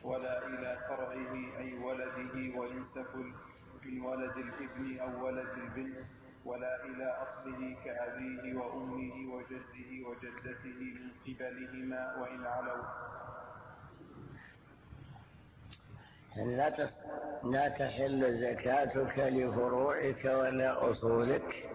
ولا إلى فرعه أي ولده وإن سفل من ولد الابن أو ولد البنت، ولا إلى أصله كأبيه وأمه وجده وجدته من قبلهما وإن علوا. يعني لا تحل زكاتك لفروعك ولا أصولك،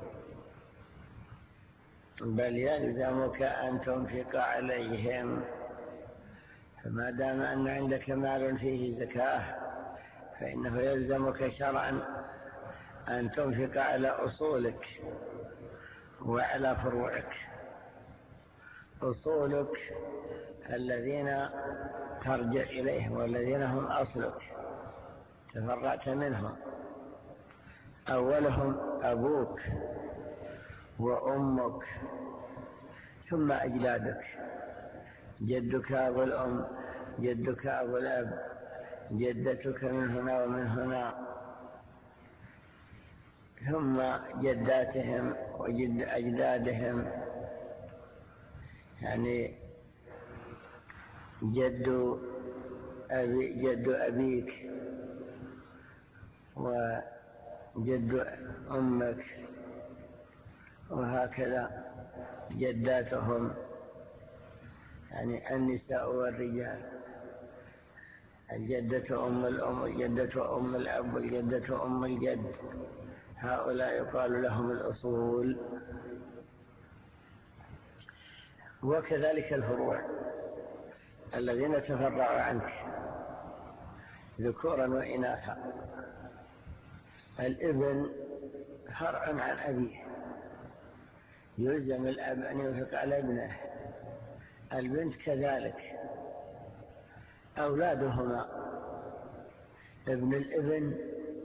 بل يلزمك أن تنفق عليهم. فما دام أن عندك مال فيه زكاة فإنه يلزمك شرعا أن تنفق على أصولك وعلى فروعك. أصولك الذين ترجع إليهم والذين هم أصلك تفرعت منهم، أولهم أبوك وأمك ثم أجدادك، جدك أبو الأم، جدك أبو الأب، جدتك من هنا ومن هنا، ثم جداتهم وجد أجدادهم، يعني جد أبيك وجد أمك، وهكذا جداتهم، يعني النساء والرجال، الجدة أم الأم والجدة أم الأب والجدة أم الجد، هؤلاء يقال لهم الأصول. وكذلك الفروع الذين تفرعوا عنك ذكورا وإناثا. الابن فرع عن أبيه، يلزم الأب أن ينفق على ابنه. البنت كذلك، أولادهما ابن الابن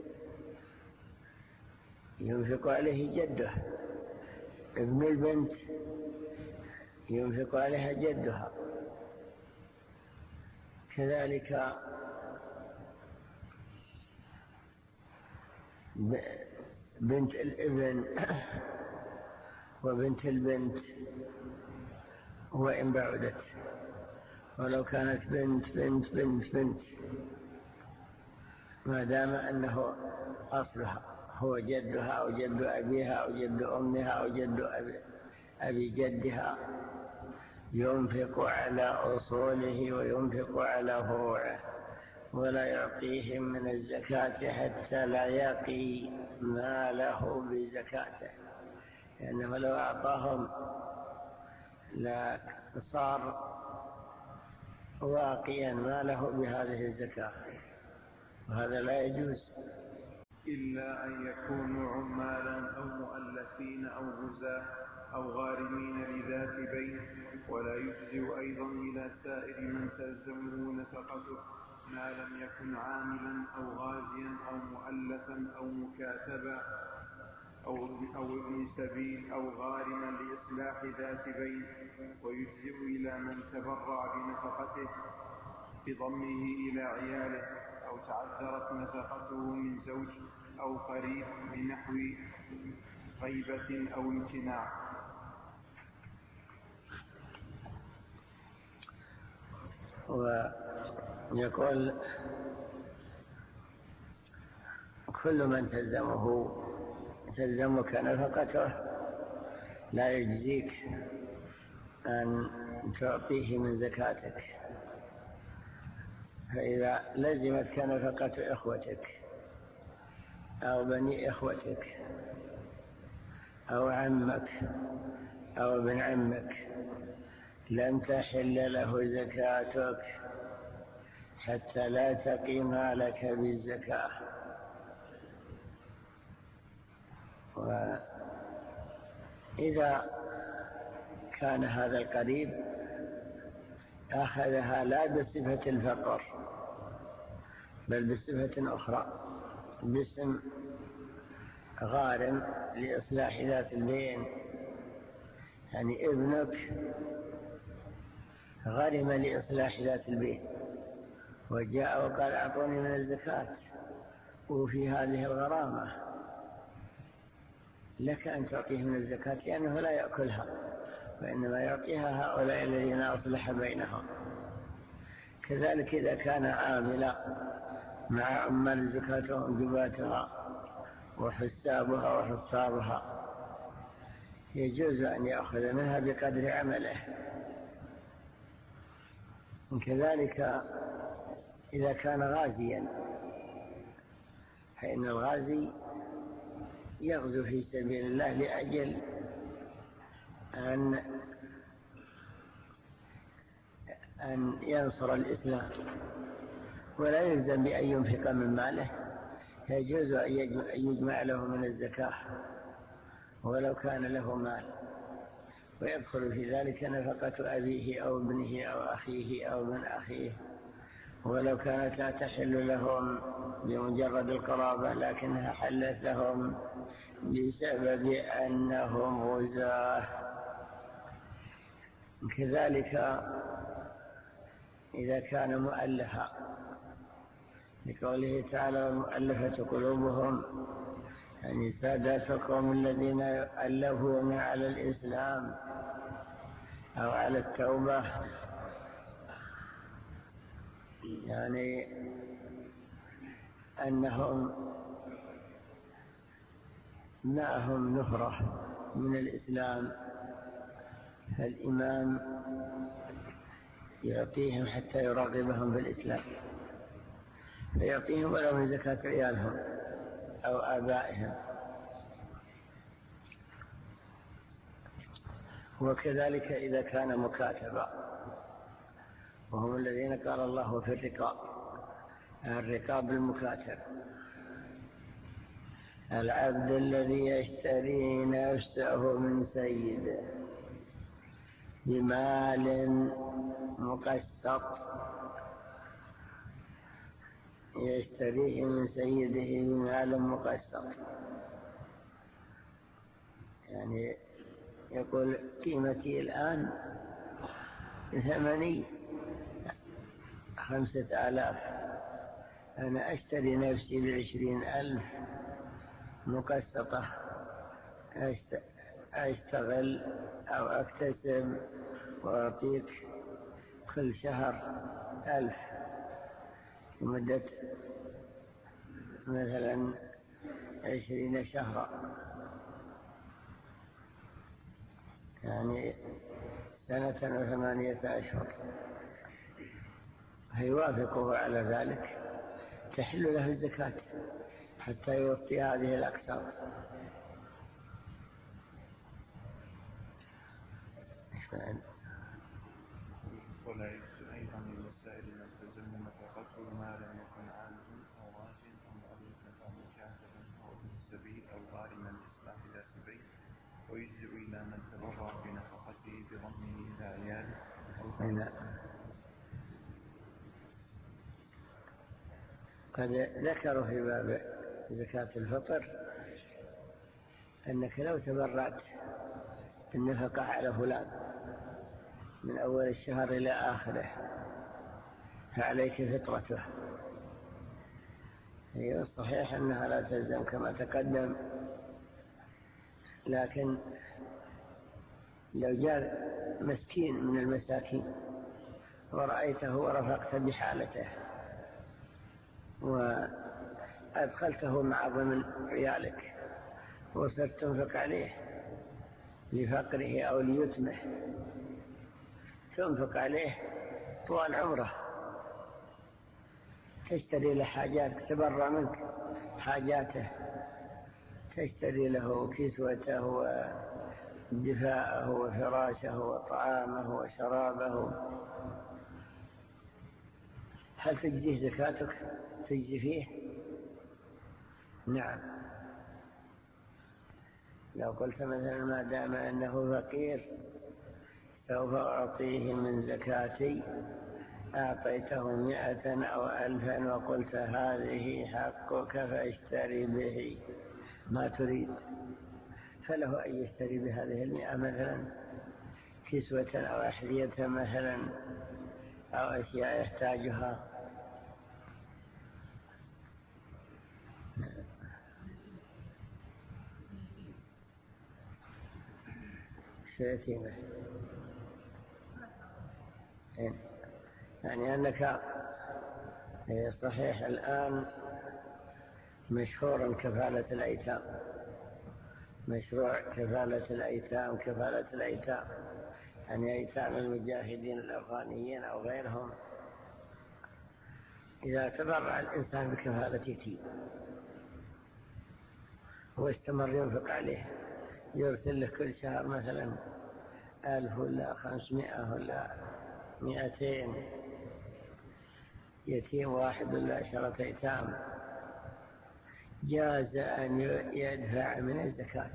ينفق عليه جده، ابن البنت ينفق عليها جدها، كذلك بنت الابن وبنت البنت وإن بعدت، ولو كانت بنت بنت بنت بنت ما دام أنه أصلها هو جدها أو جد أبيها أو جد أمها أو جد أبي جدها، ينفق على أصوله وينفق على فروعه، ولا يعطيهم من الزكاة حتى لا يقي ماله بزكاته، لأنه لو أعطاهم لا صار واقيا ماله بهذه الزكاة، وهذا لا يجوز. إلا أن يكونوا عمالا أو مؤلفين أو غزاة أو غارمين لذات بين، ولا يجزئ أيضا إلى سائر من تلزمه نفقته ما لم يكن عاملا أو غازيا أو مؤلفا أو مكاتبا أو ابن سبيل أو غارما لإصلاح ذات بين، ويجزئ إلى من تبرع بنفقته بضمه إلى عياله أو تعذرت نفقته من زوج أو قريب بنحو غيبة أو امتناع. ويقول كل من تلزمك نفقته لا يجزيك أن تعطيه من زكاتك، فإذا لزمتك نفقة إخوتك أو بني إخوتك أو عمك أو ابن عمك لم تحل له زكاتك حتى لا تقيم لك بالزكاة. وإذا كان هذا القريب أخذها لا بصفة الفقر بل بصفة أخرى، باسم غارم لإصلاح ذات البين، يعني ابنك غرم لإصلاح ذات البين وجاء وقال أعطوني من الزكاة، وفي هذه الغرامة لك أن تعطيه من الزكاة لأنه لا يأكلها، وإنما يعطيها هؤلاء الذين أصلح بينهم. كذلك إذا كان عاملا مع عمال الزكاة وانجباتها وحسابها وحفاظها يجوز أن يأخذ منها بقدر عمله. كذلك إذا كان غازيا، فإن الغازي يغزو في سبيل الله لأجل أن ينصر الإسلام ولا يلزم بأن ينفق من ماله، يجوز أن يجمع له من الزكاة ولو كان له مال، ويدخل في ذلك نفقة أبيه أو ابنه أو أخيه أو من أخيه، ولو كانت لا تحل لهم بمجرد القرابة لكنها حلت لهم بسبب أنهم غزاة. كذلك إذا كان مؤلفا، لقوله تعالى والمؤلفة قلوبهم، يعني ساداتكم الذين ألفون على الإسلام أو على التوبة، يعني أنهم معهم نفرة من الإسلام، فالإمام يعطيهم حتى يرغبهم بالإسلام، فيعطيهم ولو من زكاة عيالهم أو آبائهم. وكذلك إذا كان مكاتبا، وهم الذين قال الله في الرقاب المكاتب، العبد الذي يشتري نفسه من سيده بمال مقسط، يشتريه من سيده بمال مقسط، يعني يقول قيمتي الآن ثمني 5000، أنا أشتري نفسي ب20,000 مقسطة، أشتغل أو أكتسب وأعطيك كل شهر 1000 لمدة مثلا 20 شهرا، يعني 1 سنة و8 أشهر، فيوافقه على ذلك، تحل له الزكاة حتى يوفي هذه الأقساط. ولا يجوز أيضا للسائل من تلزم نفقته ما لم يكن عاملا أو غازيا أو مؤلفا أو مكاتبا أو ابن السبيل أو غارما لإصلاح ذات بين، ويجزئ إلى من تبرع بنفقته بضمه إلى عياله قد ذكروا في باب زكاة الفطر أنك لو تبرعت النفقة على فلان من أول الشهر إلى آخره فعليك فطرته. هي الصحيح أنها لا تلزم كما تقدم، لكن لو جاء مسكين من المساكين ورأيته ورفقت بحالته وأدخلته مع ضمن عيالك وصرت تنفق عليه لفقره أو ليتمه، تنفق عليه طوال عمره، تشتري له حاجات، تبرع منك حاجاته، تشتري له كسوته ودفاءه وفراشه وطعامه وشرابه، هل تجزيه زكاتك؟ تجزي فيه؟ نعم. لو قلت مثلا ما دام أنه فقير سوف أعطيه من زكاتي، أعطيته 100 أو 1000 وقلت هذه حقك فاشتري به ما تريد، فله أن يشتري بهذه 100 مثلا كسوة أو أحذية مثلا أو أشياء يحتاجها. شيئتين يعني أنك صحيح الآن مشهور كفالة الأيتام، مشروع كفالة الأيتام يعني أيتام المجاهدين الأفغانيين أو غيرهم. إذا تبرع الإنسان بكفالة يتيم واستمر ينفق عليه، يرسل له كل شهر مثلا 1000 ولا 500 ولا 200 يتيم واحد ولا 10 أيتام، جاز أن يدفع من الزكاة،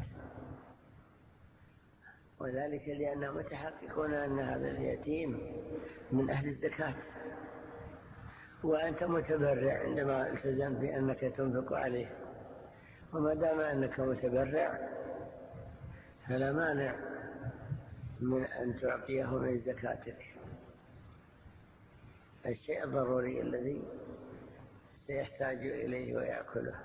وذلك لأنهم متحققون أن هذا اليتيم من أهل الزكاة، وأنت متبرع عندما التزمت بأنك تنفق عليه، وما دام أنك متبرع فلا مانع من أن تعطيه من زكاتك الشيء الضروري الذي سيحتاج إليه ويأكله.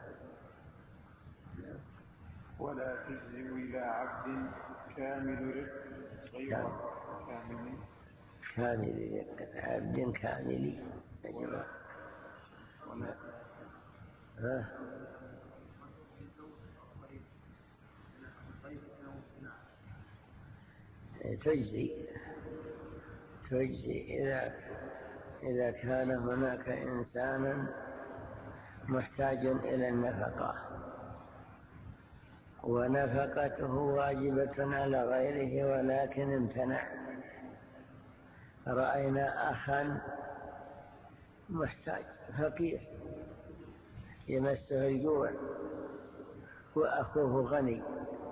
ولا تجزي إلى عبد كامل رزق غير كامل عبد كامل أجمع تجزي إذا كان هناك إنسان محتاج إلى النفقة ونفقته واجبة على غيره ولكن امتنع. رأينا أخا محتاج فقير يمسه الجوع وأخوه غني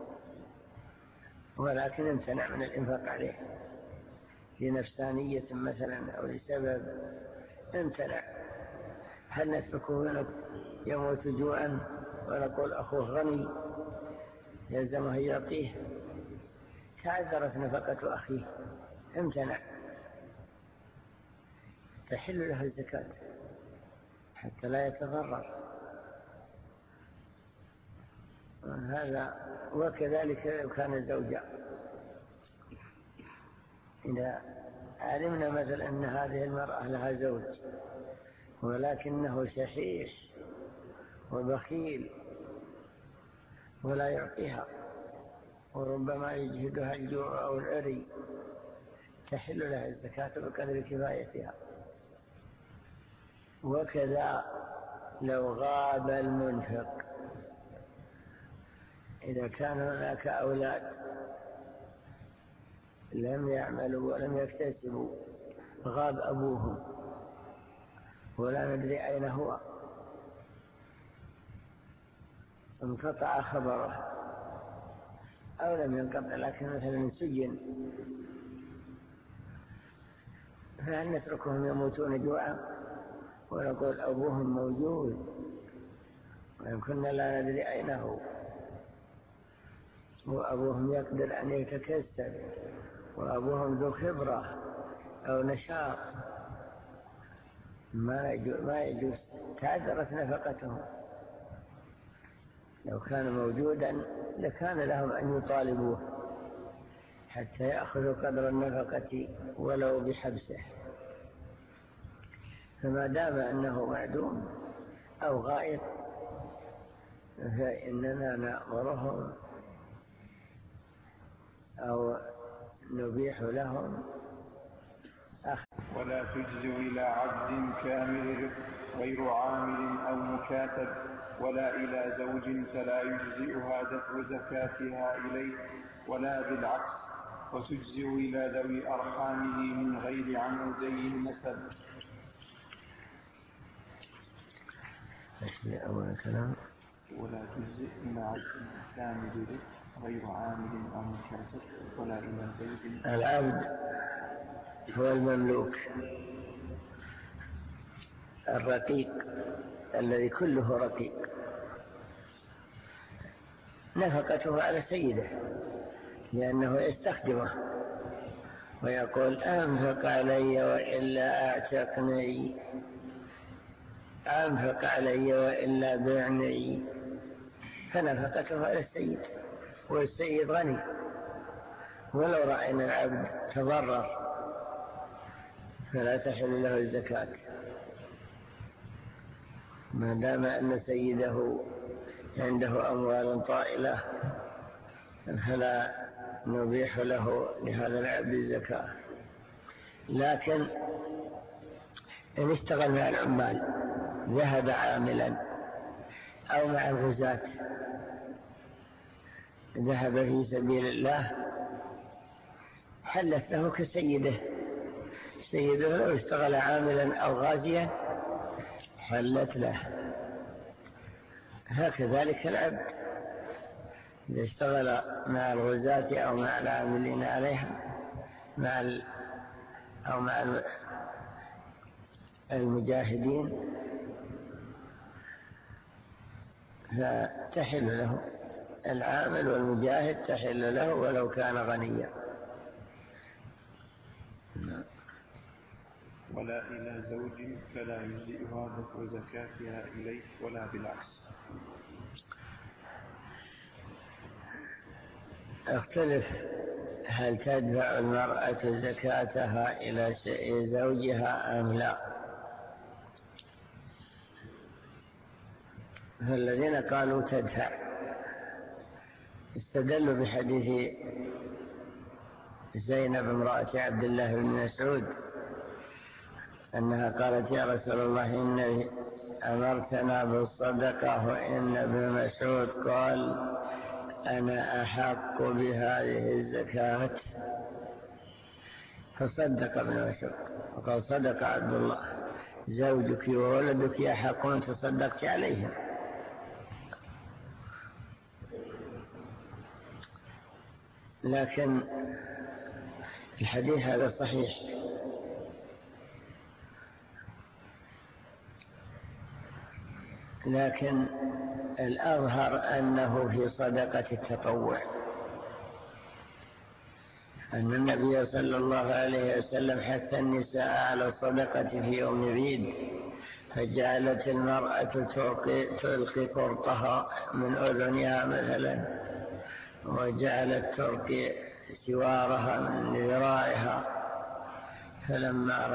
ولكن امتنع من الإنفاق عليه لنفسانية مثلا أو لسبب امتنع، هل نتركه يموت جوعا ونقول أخوه غني يلزمه يعطيه؟ تعذرت نفقة أخيه امتنع، تحل له الزكاة حتى لا يتضرر. هذا وكذلك لو كان زوجا، إذا علمنا مثلا أن هذه المرأة لها زوج ولكنه شحيح وبخيل ولا يعطيها وربما يجهدها الجوع أو العري، تحل لها الزكاة بقدر كفايتها. وكذا لو غاب المنفق، إذا كان هناك أولاد لم يعملوا ولم يكتسبوا، غاب أبوهم ولا ندري أين هو، انقطع خبره أو لم ينقطع لكن مثلا سجن، فهل نتركهم يموتون جوعا ونقول أبوهم موجود وإن كنا لا ندري أين هو، وأبوهم يقدر أن يتكسب وأبوهم ذو خبرة أو نشاط؟ ما يجوز، تعذرت نفقتهم. لو كان موجودا لكان لهم أن يطالبوه حتى يأخذوا قدر النفقة ولو بحبسه، فما دام أنه معدوم أو غائب فإننا نأمرهم أو نبيح لهم. ولا تجزي إلى عبد كامل غير عامل أو مكاتب ولا إلى زوج فلا يجزئها دفع زكاتها إليه ولا بالعكس، وتجزئ إلى ذوي أرحامه من غير عمودي النسب. أول كلام ولا تجزئ إلى عبد كامل غير عامل أو مكاتب ولا إلى زوج. العبد هو المملوك الرقيق الذي كله رقيق، نفقته على سيده لأنه يستخدمه ويقول أنفق علي وإلا أعتقني، أنفق علي وإلا بعني، فنفقته على السيد، والسيد غني. ولو رأينا العبد تضرر فلا تحل له الزكاة ما دام أن سيده عنده أموال طائلة، فلا نبيح له لهذا العبد الزكاة. لكن إن اشتغل مع العمال، ذهب عاملا، أو مع الغزاة ذهب في سبيل الله، حلت له كسيده. سيده لو اشتغل عاملا أو غازيا حلت له. هكذلك العبد إذا اشتغل مع الغزاة أو مع العاملين عليها أو مع المجاهدين فتحل له. العامل والمجاهد تحل له ولو كان غنيا. ولا إلى زوج فلا يجزئها دفع زكاتها إليه ولا بالعكس. اختلف هل تدفع المرأة زكاتها إلى زوجها أم لا. فالذين قالوا تدفع استدلوا بحديث زينب امرأة عبد الله بن مسعود أنها قالت يا رسول الله إني أمرتنا بالصدقة وإن ابن مسعود قال أنا أحق بهذه الزكاة، فصدق ابن مسعود وقال صدق عبد الله، زوجك وولدك يحقون تصدقت عليهم. لكن الحديث هذا صحيح، لكن الأظهر أنه في صدقة التطوع، أن النبي صلى الله عليه وسلم حث النساء على الصدقة في يوم العيد، فجعلت المرأة تلقي قرطها من أذنها مثلا، وجعلت تلقي سوارها من ذراعها. فلما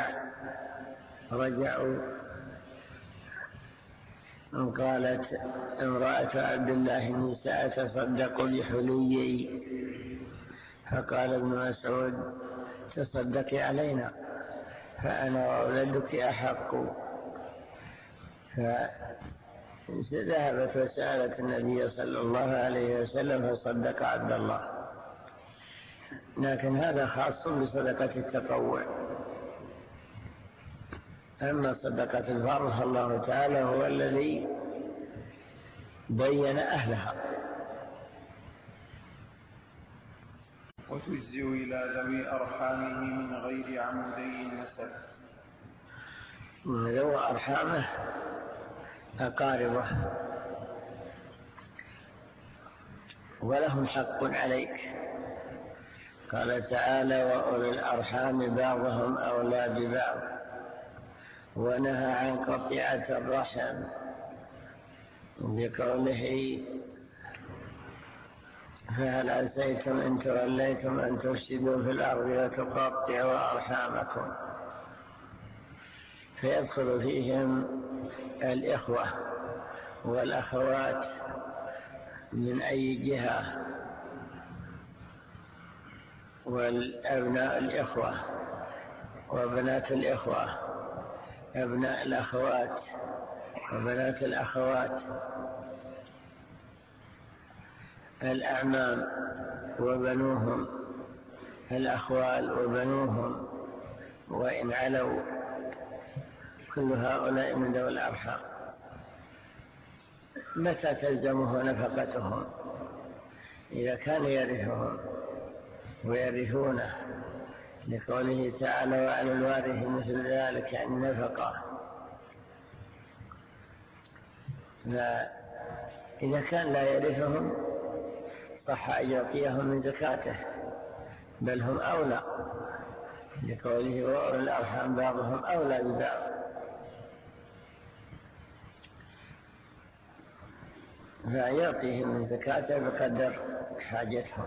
رجعوا قالت امرأة عبد الله إني سأتصدق بحليي، فقال ابن مسعود تصدقي علينا فأنا وولدك أحق. فذهبت وسألت النبي صلى الله عليه وسلم فصدق عبد الله. لكن هذا خاص بصدقة التطوع. أما صدقة الفرض فالله تعالى هو الذي بين أهلها. وتجزئ إلى ذوي أرحامه من غير عمودي النسب. ذوي أرحامه أقاربه ولهم حق عليك. قال تعالى وأولي الأرحام بعضهم أولى ببعض، ونهى عن قطيعة الرحم بقوله فهل عسيتم إن توليتم أن تفسدوا في الأرض وتقطعوا أرحامكم. فيدخل فيهم الإخوة والأخوات من أي جهة، والأبناء الإخوة وبنات الإخوة، أبناء الأخوات وبنات الأخوات، الأعمام وبنوهم، الأخوال وبنوهم وإن علوا، كل هؤلاء من ذوي الأرحام. متى تلزمه نفقتهم؟ إذا كان يرثهم ويرثونه، لقوله تعالى وعلى الوارث مثل ذلك النفقة. فإذا كان لا يرثهم صح أن يعطيهم من زكاته، بل هم أولى، لقوله وأولي الأرحام بعضهم أولى ببعض. فيعطيهم من زكاته بقدر حاجتهم.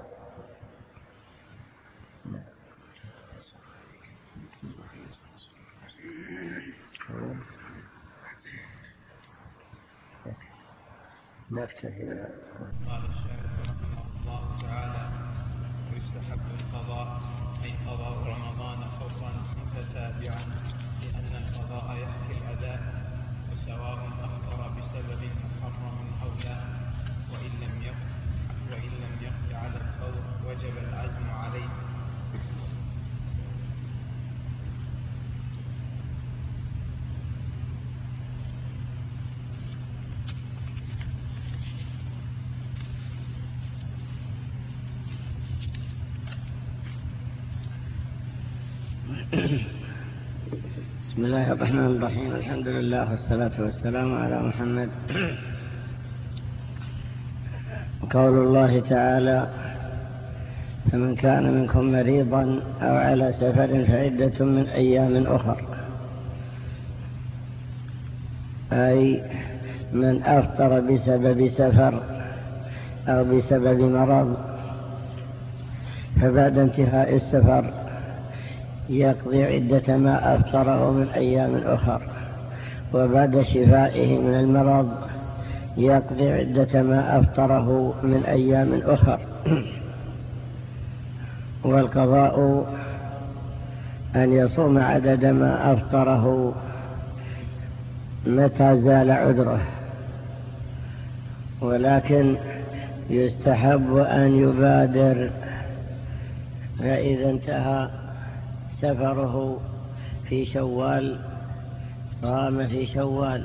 نكتفي. قال الشارح رحمه الله تعالى: ويستحب القضاء أي قضاء رمضان فورا متتابعا، لأن القضاء يحكي الأداء، وسواء أفطر بسبب محرم أو لا، وإن لم يقض على الفور وجب العزم عليه. بسم الله الرحمن الرحيم. الحمد لله والصلاة والسلام على محمد. قول الله تعالى: فمن كان منكم مريضا أو على سفر فعدة من أيام أخر، أي من أفطر بسبب سفر أو بسبب مرض، فبعد انتهاء السفر يقضي عدة ما أفطره من أيام أخر، وبعد شفائه من المرض يقضي عدة ما أفطره من أيام أخر. والقضاء أن يصوم عدد ما أفطره متى زال عذره، ولكن يستحب أن يبادر، فإذا انتهى سفره في شوال صام في شوال،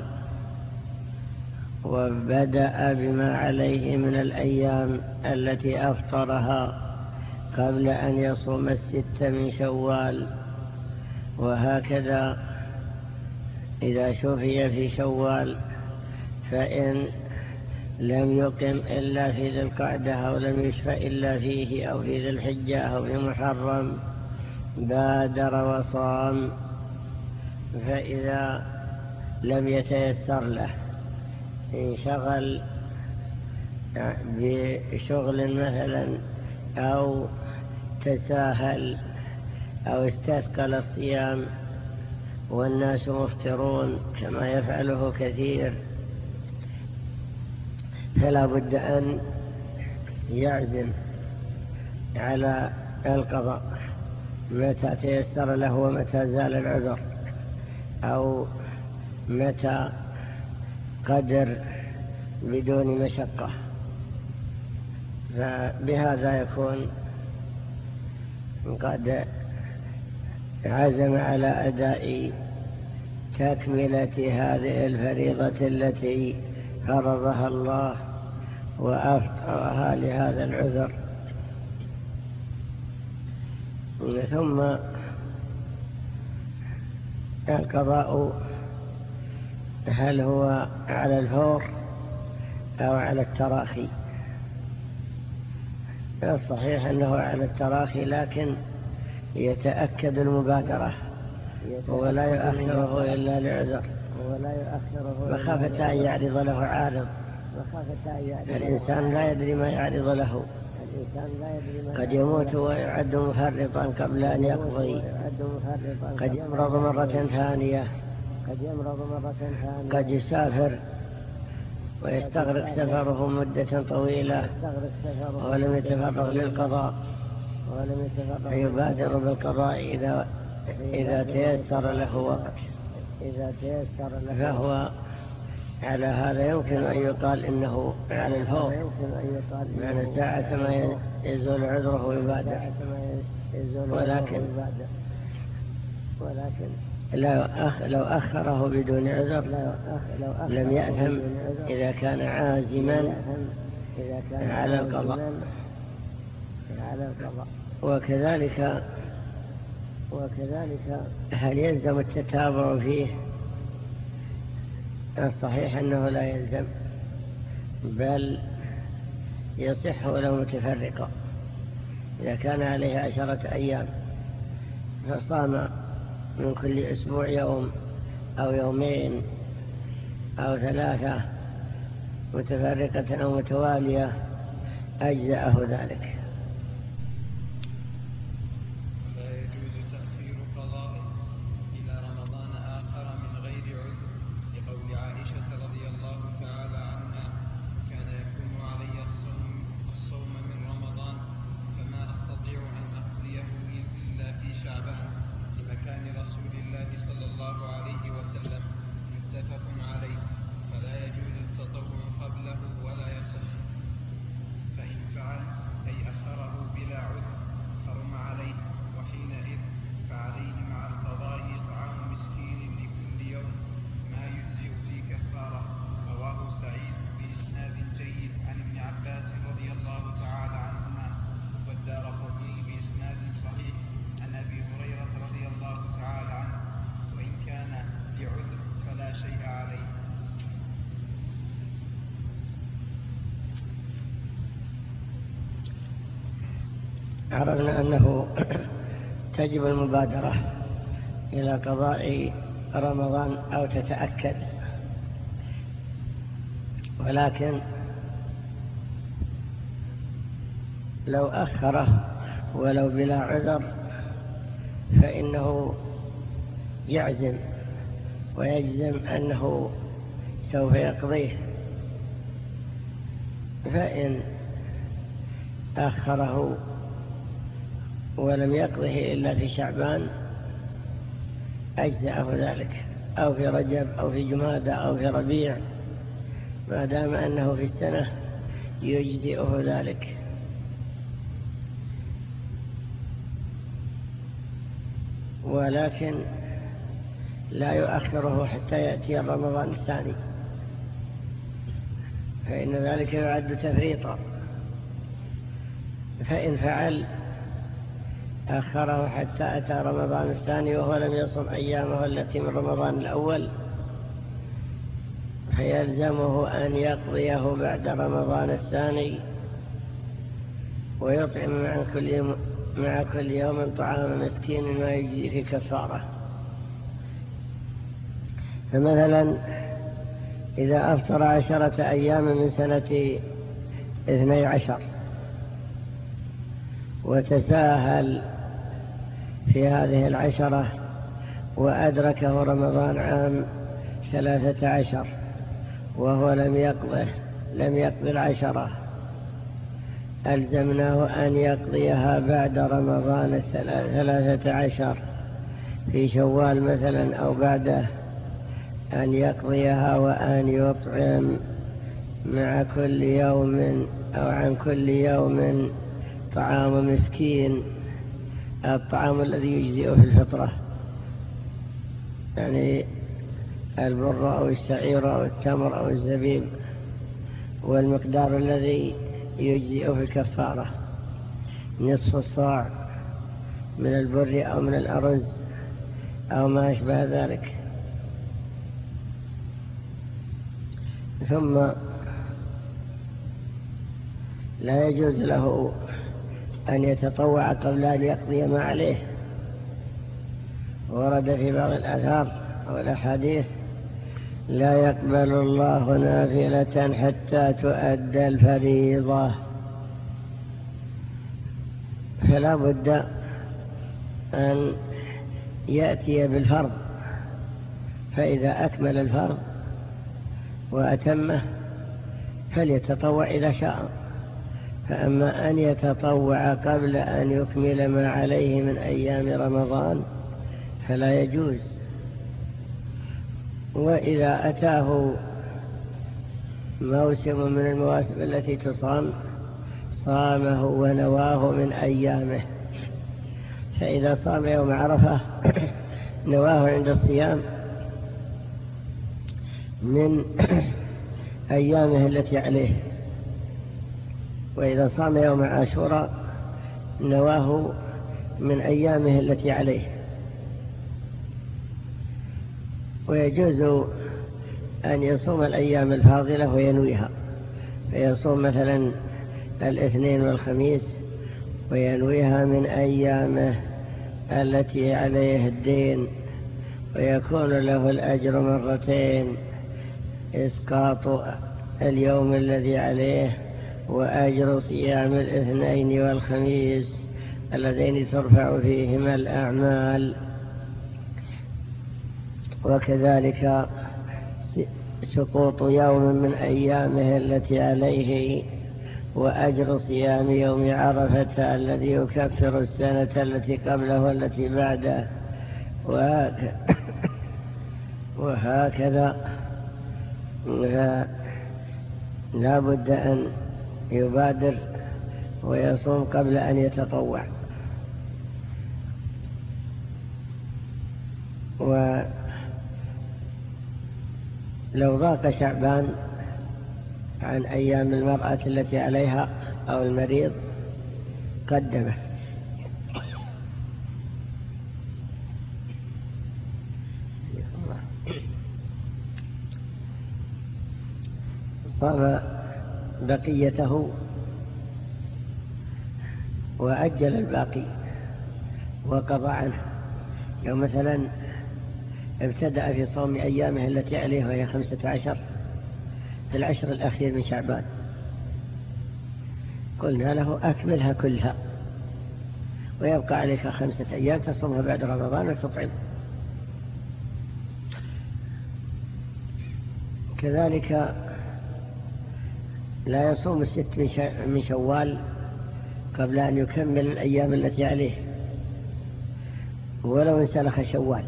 وبدأ بما عليه من الأيام التي أفطرها قبل أن يصوم 6 من شوال. وهكذا إذا شفي في شوال فإن لم يقم إلا في ذي القعدة أو لم يشفى إلا فيه أو في ذي الحجة أو في محرم بادر وصام. فإذا لم يتيسر له انشغل بشغل مثلا أو تساهل أو استثقل الصيام والناس مفطرون كما يفعله كثير، فلا بد أن يعزم على القضاء متى تيسر له ومتى زال العذر، أو متى قدر بدون مشقة. فبهذا يكون قد عزم على أداء تكملة هذه الفريضة التي فرضها الله وأفطرها لهذا العذر. ثم القضاء هل هو على الفور أو على التراخي؟ الصحيح أنه على التراخي، لكن يتأكد المبادرة ولا يؤخره إلا لعذر، مخافة أن يعرض له عارض. الإنسان لا يدري ما يعرض له، قد يموت ويعد مفرطا قبل أن يقضي، قد يمرض مرة ثانية، قد يسافر ويستغرق سفره مدة طويلة ولم يتفرغ للقضاء، فيبادر بالقضاء إذا تيسر له وقت. فهو على هذا يمكن أن يقال إنه على الفور، معنى ساعة ما يزول عذره يبادر. ولكن لو أخره بدون عذر لم يأثم إذا كان عازما على القضاء. وكذلك هل يلزم التتابع فيه؟ الصحيح أنه لا يلزم، بل يصح ولو متفرقا. إذا كان عليه 10 أيام فصام من كل أسبوع يوم أو يومين أو 3 متفرقة أو متوالية أجزأه ذلك. كان عرفنا أنه تجب المبادرة إلى قضاء رمضان أو تتأكد، ولكن لو أخره ولو بلا عذر فإنه يعزم ويجزم أنه سوف يقضيه. فإن أخره ولم يقضه إلا في شعبان أجزأه ذلك، أو في رجب أو في جمادى أو في ربيع، ما دام أنه في السنة يجزئه ذلك. ولكن لا يؤخره حتى يأتي رمضان الثاني، فإن ذلك يعد تفريطا. فإن فعل أخره حتى أتى رمضان الثاني وهو لم يصم أيامه التي من رمضان الأول، فيلزمه أن يقضيه بعد رمضان الثاني، ويطعم مع كل يوم طعام مسكين ما يجزي في كفارة. فمثلا إذا أفطر 10 أيام من سنة 12 وتساهل في هذه 10 وأدركه رمضان عام 13 وهو لم يقضي 10، ألزمناه أن يقضيها بعد رمضان 13 في شوال مثلا، أو بعده أن يقضيها وأن يطعم مع كل يوم أو عن كل يوم طعام مسكين، الطعام الذي يجزئه في الفطرة، يعني البر أو الشعير أو التمر أو الزبيب، والمقدار الذي يجزئه في الكفارة نصف الصاع من البر أو من الأرز أو ما أشبه ذلك. ثم لا يجوز له أن يتطوع قبل أن يقضي ما عليه. ورد في بعض الآثار أو الأحاديث: لا يقبل الله نافلة حتى تؤدى الفريضة. فلا بد أن يأتي بالفرض، فإذا أكمل الفرض وأتمه فليتطوع إذا شاء. فأما أن يتطوع قبل أن يكمل ما عليه من أيام رمضان فلا يجوز. وإذا أتاه موسم من المواسم التي تصام صامه ونواه من أيامه، فإذا صام يوم عرفة نواه عند الصيام من أيامه التي عليه، وإذا صام يوم عاشوراء نواه من أيامه التي عليه. ويجوز أن يصوم الأيام الفاضلة وينويها، فيصوم مثلا الاثنين والخميس وينويها من أيامه التي عليه الدين، ويكون له الأجر مرتين: إسقاط اليوم الذي عليه وأجر صيام الاثنين والخميس اللذين ترفع فيهما الأعمال. وكذلك سقوط يوم من أيامه التي عليه وأجر صيام يوم عرفة الذي يكفر السنة التي قبله والتي بعده، وهكذا. لا بد أن يبادر ويصوم قبل أن يتطوع. ولو ضاق شعبان عن أيام المرأة التي عليها أو المريض قدمه. صام بقيته وأجل الباقي وقضى عنه. لو مثلا ابتدأ في صوم أيامه التي عليه وهي 15 في العشر الأخير من شعبان، قلنا له أكملها كلها ويبقى عليك 5 أيام تصومها بعد رمضان وتطعم. كذلك لا يصوم 6 من شوال قبل أن يكمل الأيام التي عليه ولو انسلخ شوال.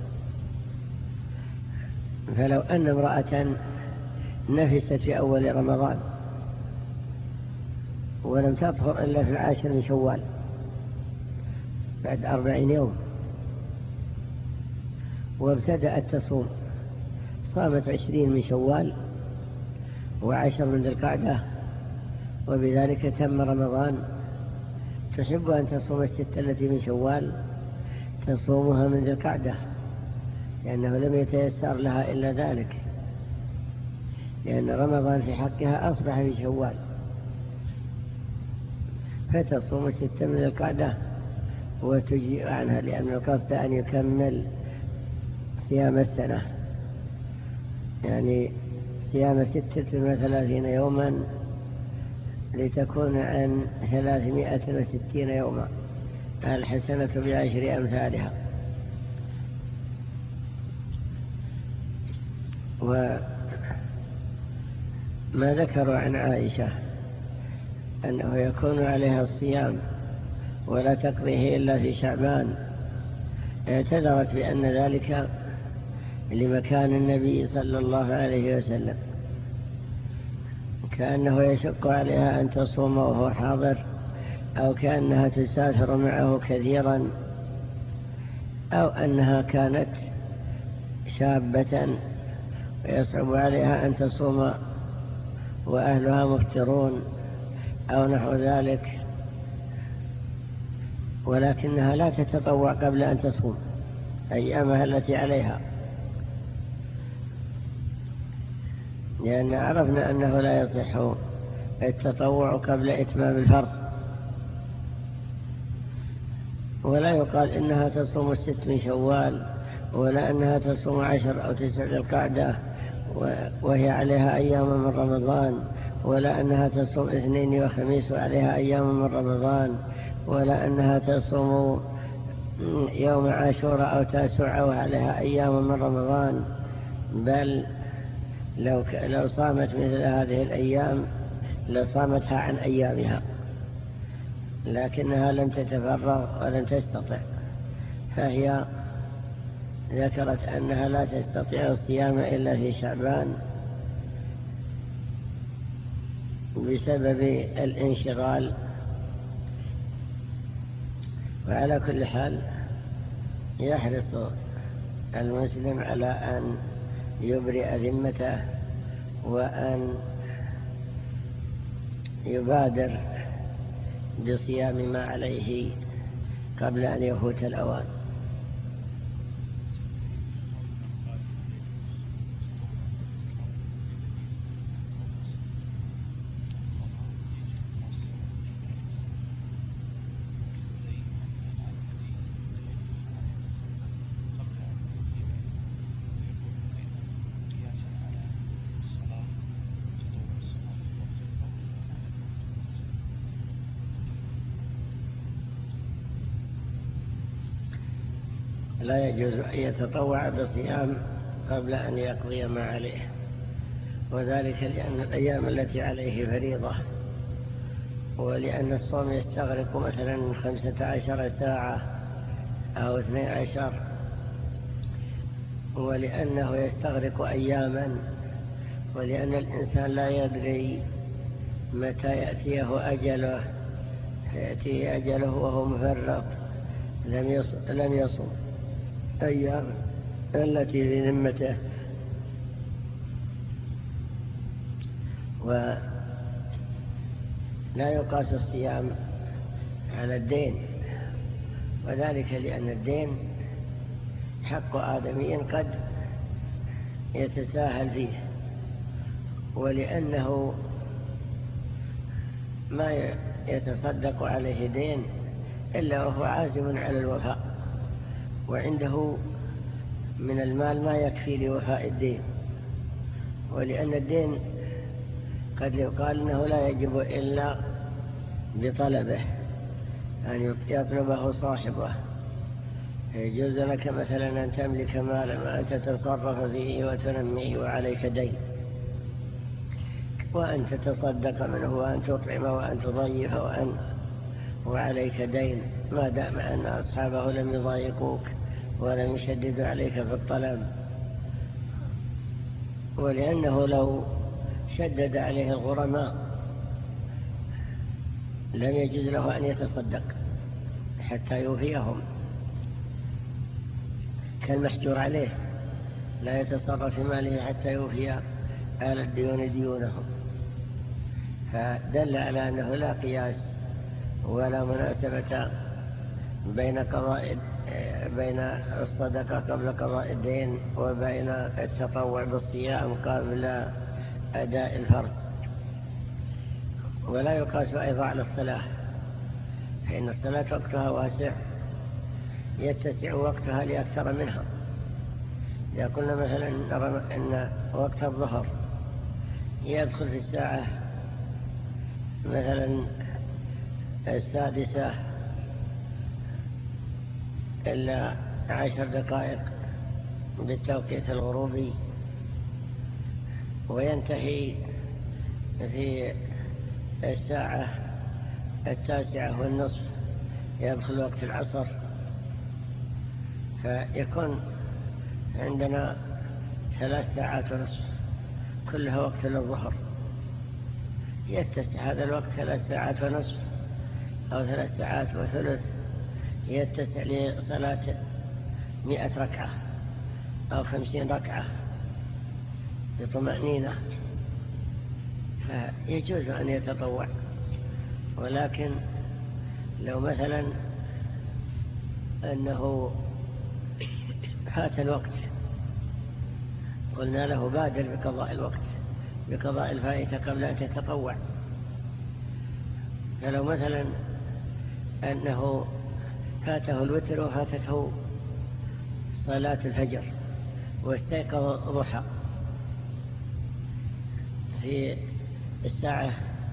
فلو أن امرأة نفست في أول رمضان ولم تطهر إلا في 10 من شوال بعد 40 يوم وابتدأت تصوم، صامت 20 من شوال و10 من ذي القعدة وبذلك تم رمضان، تحب أن تصوم 6 التي من شوال تصومها من ذي القعدة لأنه لم يتيسر لها إلا ذلك، لأن رمضان في حقها أصبح في شوال، فتصوم 6 من ذي القعدة وتجيء عنها، لأن القصد أن يكمل صيام السنة، يعني صيام 36 يوما لتكون عن 360 يوما، الحسنة ب10 أمثالها. وما ذكروا عن عائشة أنه يكون عليها الصيام ولا تقضيه إلا في شعبان، اعتذرت بأن ذلك لمكان النبي صلى الله عليه وسلم، كأنه يشق عليها أن تصوم وهو حاضر، أو كأنها تسافر معه كثيرا، أو أنها كانت شابة ويصعب عليها أن تصوم وأهلها مفطرون أو نحو ذلك، ولكنها لا تتطوع قبل أن تصوم أيامها التي عليها، لأن عرفنا أنه لا يصح التطوع قبل إتمام الفرض، ولا يقال إنها تصوم 6 من شوال ولا أنها تصوم 10 أو 9 ذي القعدة وهي عليها أيام من رمضان، ولا أنها تصوم 2 وخميس وعليها أيام من رمضان، ولا أنها تصوم يوم عاشوراء أو تاسوعة وعليها أيام من رمضان، بل لو صامت مثل هذه الأيام لصامتها عن أيامها، لكنها لم تتفرغ ولم تستطع، فهي ذكرت أنها لا تستطيع الصيام إلا في شعبان بسبب الانشغال. وعلى كل حال يحرص المسلم على أن يبرئ ذمته وأن يبادر بصيام ما عليه قبل أن يفوت الأوان. لا يجوز أن يتطوع بصيام قبل أن يقضي ما عليه، وذلك لأن الأيام التي عليه فريضة، ولأن الصوم يستغرق مثلا 15 ساعة أو 12، ولأنه يستغرق أياما، ولأن الإنسان لا يدري متى يأتيه أجله، فيأتيه أجله وهو مفرط لم يصم أيام التي في ذمته. ولا يقاس الصيام على الدين، وذلك لأن الدين حق آدمي قد يتساهل فيه، ولأنه ما يتصدق عليه دين إلا وهو عازم على الوفاء، وعنده من المال ما يكفي لوفاء الدين. ولأن الدين قد يقال أنه لا يجب إلا بطلبه، أن يطلبه صاحبه. يجوز لك مثلا أن تملك مالا وأن تتصرف فيه وتنميه وعليك دين، وأن تتصدق منه وأن تطعم وأن تضيف وعليك دين، ما دام أن أصحابه لم يضايقوك ولم يشددوا عليك في الطلب. ولأنه لو شدد عليه الغرماء لم يجوز له أن يتصدق حتى يوفيهم، كالمحجور عليه لا يتصرف في ماله حتى يوفي آل الديون ديونهم. فدل على أنه لا قياس ولا مناسبة بين الصدقة قبل قضاء الدين وبين التطوع بالصيام قبل أداء الفرض. ولا يقاس أيضا على الصلاة، فإن الصلاة وقتها واسع، يتسع وقتها لأكثر منها. إذا قلنا مثلا أن وقت الظهر يدخل في الساعة مثلا 6 إلا 10 دقائق بالتوقيت الغروبي، وينتهي في الساعة 9:30 يدخل وقت العصر، فيكون عندنا 3 ساعات ونصف كلها وقت للظهر. يتسع هذا الوقت 3 ساعات ونصف أو 3 ساعات وثلث، يتسع لصلاة 100 ركعة أو 50 ركعة بطمأنينة، فيجوز أن يتطوع. ولكن لو مثلا أنه فات الوقت قلنا له بادر بقضاء الوقت، بقضاء الفائتة قبل أن تتطوع. فلو مثلا أنه فاته الوتر وفاتته صلاة الفجر واستيقظ ضحى في الساعة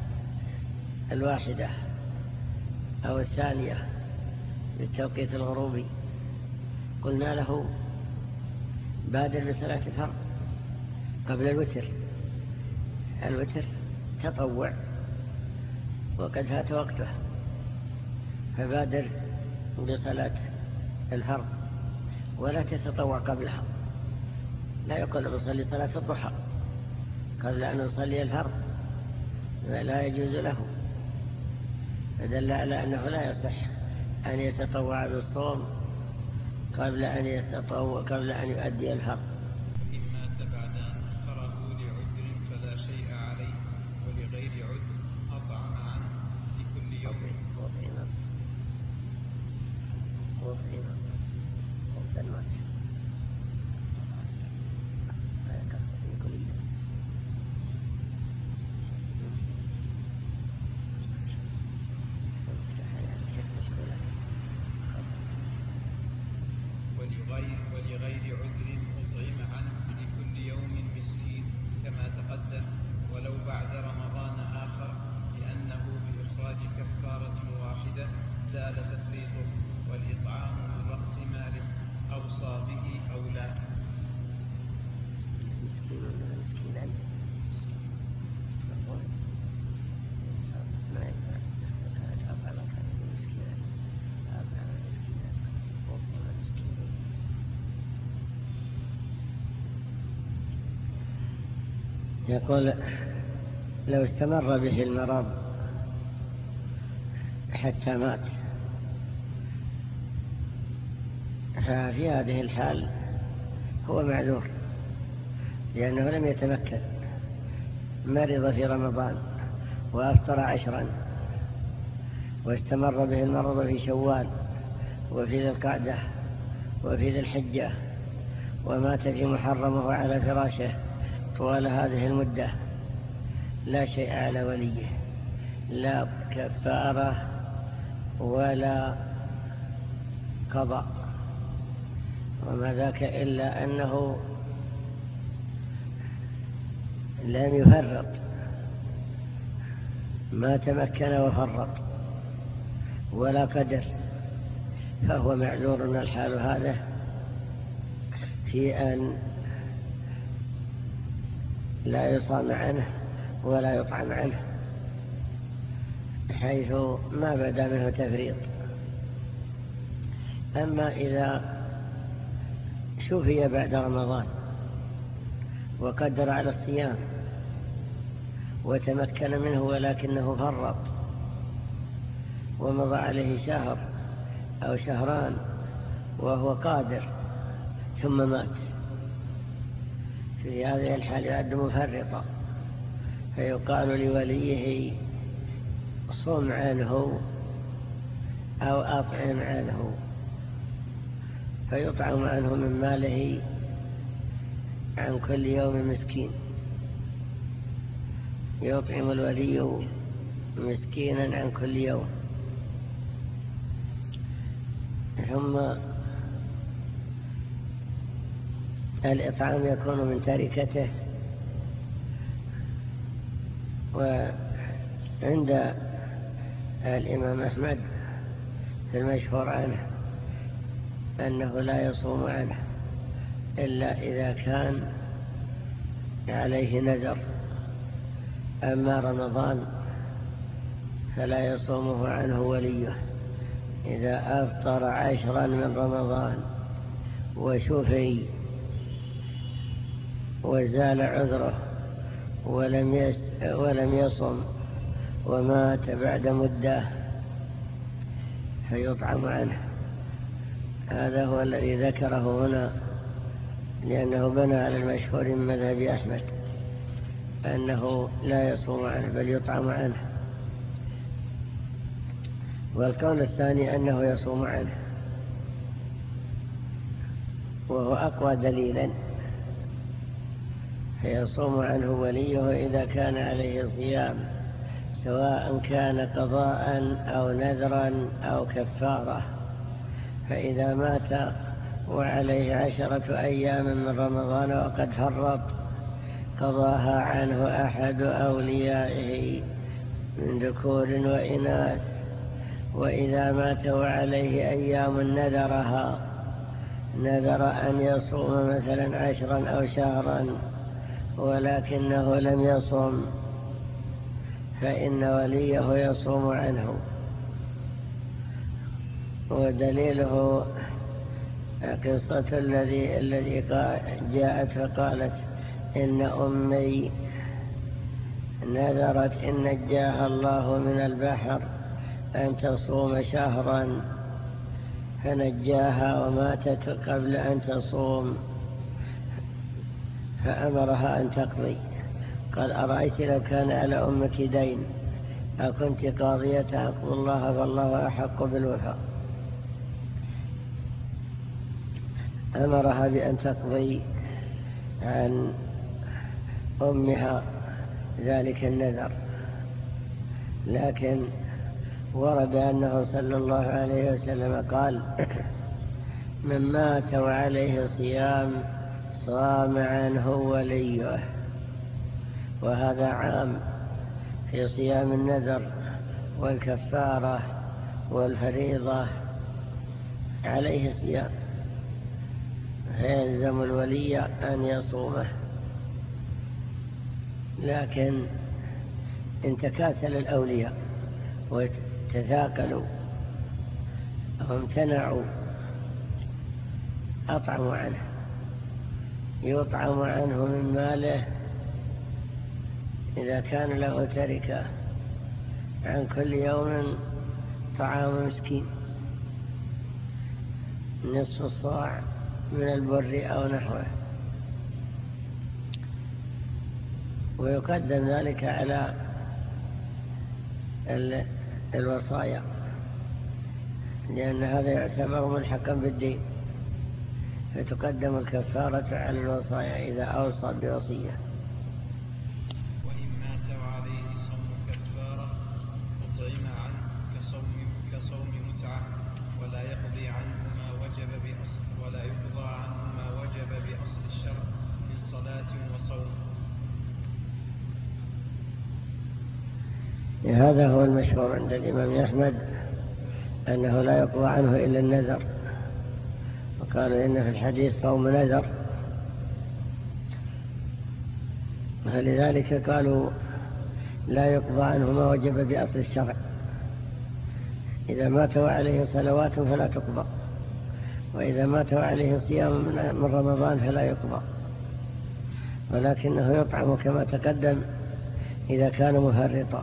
1 أو 2 بالتوقيت الغروبي، قلنا له بادر بصلاة الفرض قبل الوتر. الوتر تطوع وقد فات وقته، فبادر بصلاة الفرض ولا تتطوع قبلها. لا يقول بصلي صلاة الضحى قبل أن يصلي الفرض، لا يجوز له. فدل على أنه لا يصح أن يتطوع بالصوم قبل أن يؤدي الفرض. إن مات بعد أن أخره لعذر فلا شيء عليه، ولغير عذر أطعم عنه لكل يوم. ولغير عذر أطعم عنه لكل يوم مسكين كما تقدم، ولو بعد رمضان آخر، لأنه بإخراج كفارة واحدة زال تفريطه، والإطعام من رأس ماله أوصى به أو لا. يقول لو استمر به المرض حتى مات، ففي هذه الحال هو معذور، لأنه لم يتمكن. مرض في رمضان وأفطر 10 واستمر به المرض في شوال وفي ذي القعدة وفي ذي الحجة، ومات في محرم وهو على فراشه طوال هذه المدة، لا شيء على وليه، لا كفارة ولا قضاء، وما ذاك إلا أنه لم يفرط، ما تمكن وفرط ولا قدر، فهو معذور الحال هذا في أن لا يصام عنه ولا يطعم عنه، حيث ما بدا منه تفريط. أما إذا شفي بعد رمضان وقدر على الصيام وتمكن منه ولكنه فرط ومضى عليه شهر أو شهران وهو قادر ثم مات، في هذه الحال يعد مفرطا، فيقال لوليه صم عنه أو أطعم عنه، فيطعم عنه من ماله عن كل يوم مسكين، يطعم الولي مسكينا عن كل يوم. ثم الإطعام يكون من تركته. وعند الإمام أحمد في المشهور عنه أنه لا يصوم عنه إلا إذا كان عليه نذر. أما رمضان فلا يصومه عنه وليه. إذا أفطر 10 من رمضان وشفي وزال عذره ولم يصم ومات بعد مدة فيطعم عنه. هذا هو الذي ذكره هنا، لأنه بنى على المشهور من مذهب أحمد أنه لا يصوم عنه بل يطعم عنه. والقول الثاني أنه يصوم عنه، وهو أقوى دليلا، فيصوم عنه وليه إذا كان عليه صيام، سواء كان قضاء أو نذرا أو كفارة. فإذا مات وعليه 10 أيام من رمضان وقد فرط قضاها عنه أحد أوليائه من ذكور وإناث. وإذا مات وعليه أيام نذر أن يصوم مثلا 10 أو شهرا ولكنه لم يصوم، فإن وليه يصوم عنه. ودليله قصة الذي جاءت فقالت إن أمي نذرت إن نجاها الله من البحر أن تصوم شهرا، فنجاها وماتت قبل أن تصوم، فأمرها أن تقضي. قال أرأيت لو كان على أمك دين أكنت قاضية أقضي الله فالله أحق بالوفاء. أمرها بأن تقضي عن أمها ذلك النذر. لكن ورد أنه صلى الله عليه وسلم قال من مات وعليه صيام صام عنه وليه، وهذا عام في صيام النذر والكفارة والفريضة عليه صيام، فيلزم الولي أن يصومه. لكن إن تكاسل الأولياء وتثاقلوا أو امتنعوا أطعموا عنه، يطعم عنه من ماله إذا كان له تركة عن كل يوم طعام مسكين، نصف الصاع من البر أو نحوه، ويقدم ذلك على الوصايا، لأن هذا يعتبر ملحقا بالدين، فتقدم الكفارة على الوصايا إذا أوصى بوصية. وإن مات وعليه صوم كفارة أطعم عنه كصوم متعة، ولا يقضي عنه ما وجب بأصل الشرع من صلاة وصوم. هذا هو المشهور عند الإمام أحمد أنه لا يقضى عنه إلا النذر، وقالوا إن في الحديث صوم نذر، فلذلك قالوا لا يقضى عنه ما وجب بأصل الشرع. إذا مات وعليه صلوات فلا تقضى، وإذا مات وعليه صيام من رمضان فلا يقضى، ولكنه يطعم كما تقدم إذا كان مفرطا.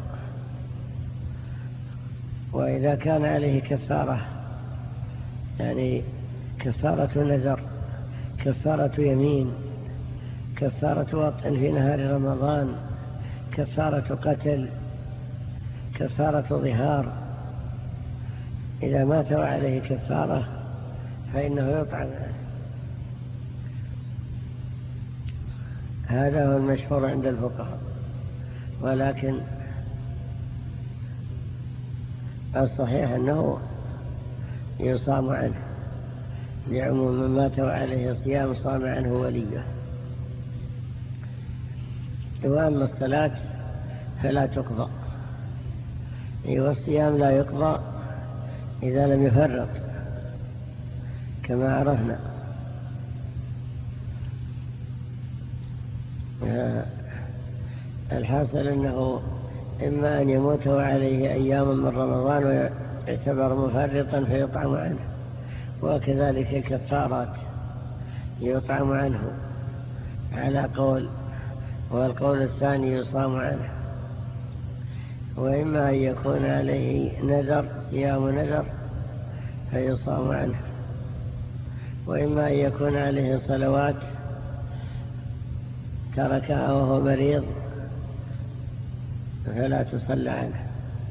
وإذا كان عليه كفارة، يعني كفارة نذر، كفارة يمين، كفارة وطء في نهار رمضان، كفارة قتل، كفارة ظهار، إذا مات وعليه كفارة فإنه يطعم. هذا هو المشهور عند الفقهاء، ولكن الصحيح أنه يصام عنه، لعموم من مات وعليه صيام صام عنه وليه. وأما الصلاة فلا تقضى، والصيام لا يقضى إذا لم يفرط كما عرفنا. الحاصل أنه إما أن يموت وعليه أيام من رمضان ويعتبر مفرطا فيطعم عنه، وكذلك الكفارات يطعم عنه على قول، والقول الثاني يصام عنه. وإما أن يكون عليه نذر، صيام نذر، فيصام عنه، وإما أن يكون عليه صلوات تركها وهو مريض فلا تصلى عنه.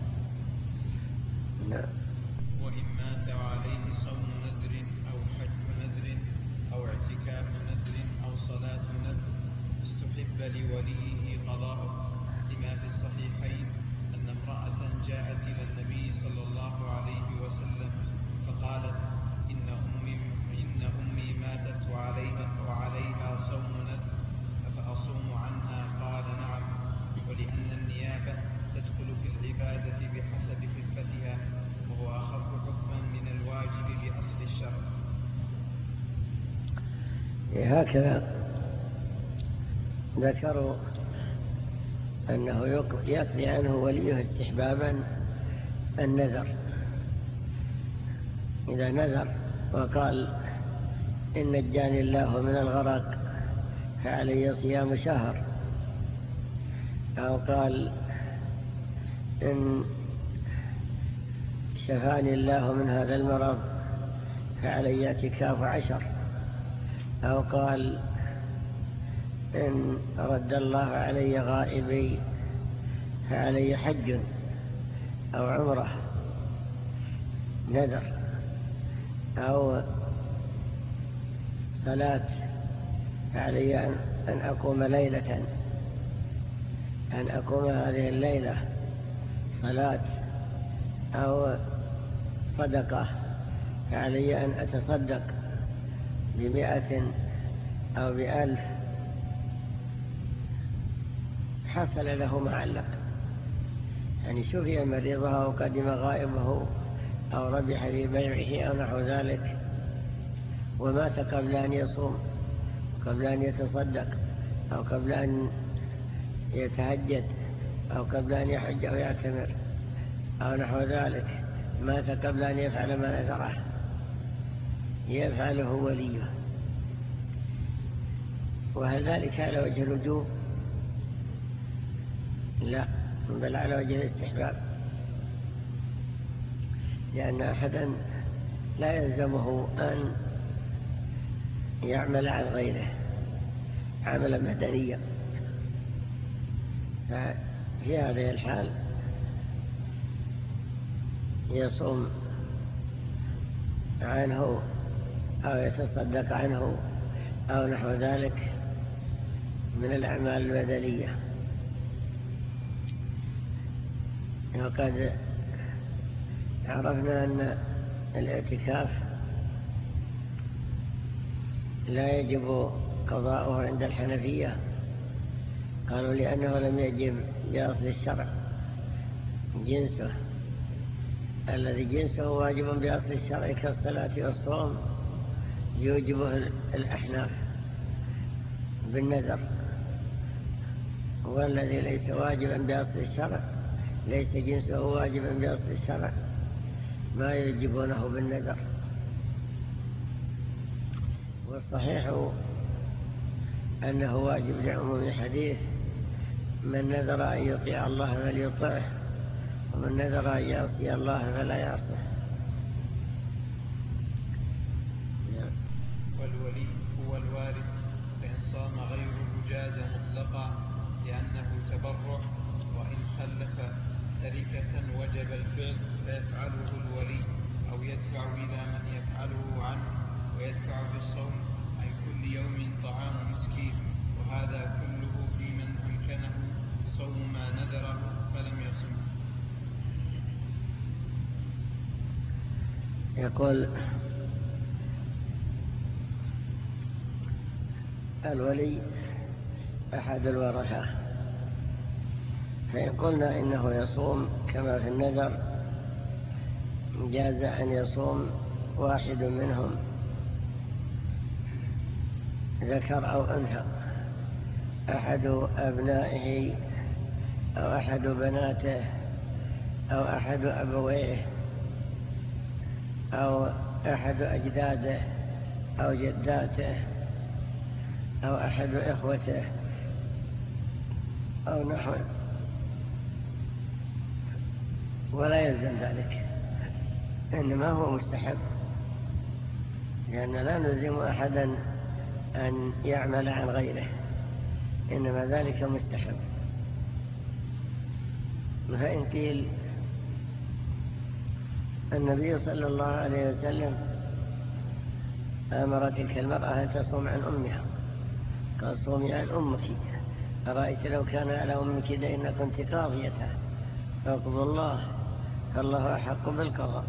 نعم. وإن مات وعليه صوم نذر أو حج نذر أو اعتكاف نذر أو صلاة نذر استحب لوليه قضاءه، لما في الصحيحين أن امرأة جاءت إلى النبي صلى الله عليه وسلم فقالت إن أمي ماتت وعليها صوم نذر أفأصوم عنها؟ قال نعم، ولأن النيابة تدخل في العبادة بحسب خفتها، وهو أخف حكما من الواجب بأصل الشرع. هكذا ذكروا أنه يقضي عنه وليه استحبابا النذر. إذا نذر وقال إن نجاني الله من الغرق فعلي صيام شهر، أو قال إن شفاني الله من هذا المرض فعلي اعتكاف 10، أو قال إن رد الله علي غائبي فعلي حج أو عمره نذر، أو صلاة فعلي أن أقوم ليلة، أن أقوم هذه الليلة صلاة، أو صدقة فعلي أن أتصدق ب100 أو ب1000، حصل له معلق، يعني شفي مريضه أو قدم غائبه أو ربح في بيعه أو نحو ذلك، ومات قبل أن يصوم، قبل أن يتصدق، أو قبل أن يتهجد، أو قبل أن يحج أو يعتمر أو نحو ذلك، مات قبل أن يفعل ما نذره، يفعله وليه. وهل ذلك على وجه الوجوب؟ لا، بل على وجه الاستحباب، لأن أحدا لا يلزمه أن يعمل عن غيره عملا مدنيا، ففي هذه الحال يصوم عنه أو يتصدق عنه أو نحو ذلك من الأعمال البدنية. وقد عرفنا أن الاعتكاف لا يجب قضاؤه عند الحنفية، قالوا لأنه لم يجب بأصل الشرع جنسه، الذي جنسه واجب بأصل الشرع كالصلاة والصوم يوجبه الأحناف بالنذر، والذي ليس واجبا بأصل الشرع ليس جنسه واجبا بأصل الشرع ما يوجبونه بالنذر. والصحيح أنه واجب لعموم الحديث: من نذر أن يطيع الله فليطعه، ومن نذر أن يعصي الله فلا يعصه. والولي هو الوارث، فإن صام غيره جاز مطلقا لأنه تبرع، وإن خلف تركة وجب الفعل فيفعله الولي، أو يدفع إلى من يفعله عنه، ويدفع بالصوم عن كل يوم طعام مسكين، وهذا كله في من أمكنه صوم ما نذره فلم يصم. يقول الولي أحد الورثة، فإن قلنا إنه يصوم كما في النذر جاز أن يصوم واحد منهم ذكر أو أنثى، أحد أبنائه أو أحد بناته أو أحد أبويه أو أحد أجداده أو جداته أو أحد إخوته أو نحو، ولا يلزم ذلك، إنما هو مستحب، لأن لا نلزم أحدا أن يعمل عن غيره، إنما ذلك مستحب. فإن قيل النبي صلى الله عليه وسلم أمر تلك المرأة أن تصوم عن أمها، قال: صومي عن أمك، أرأيت لو كان على أمك دين كنت قاضيته فاقضوا الله، فالله أحق بالقضاء.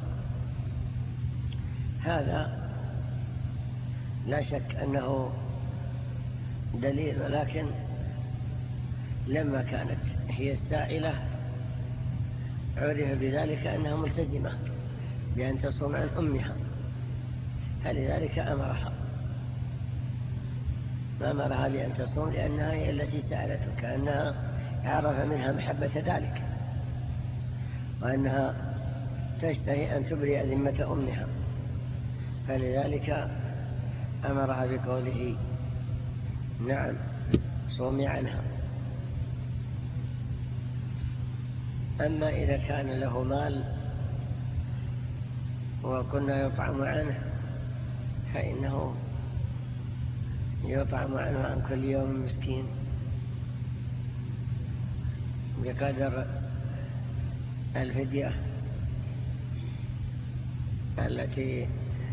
هذا لا شك أنه دليل، ولكن لما كانت هي السائلة عرف بذلك أنها ملتزمة بأن تصوم عن أمها، فلذلك أمرها، ما أمرها بأن تصوم لأنها هي التي سألته، كأنها عرف منها محبة ذلك، وأنها تشتهي أن تبرئ ذمة أمها، فلذلك أمرها بقوله: نعم صومي عنها. أما إذا كان له مال وكنا يطعم عنه فإنه يطعم عنه عن كل يوم مسكين بقدر الفدية التي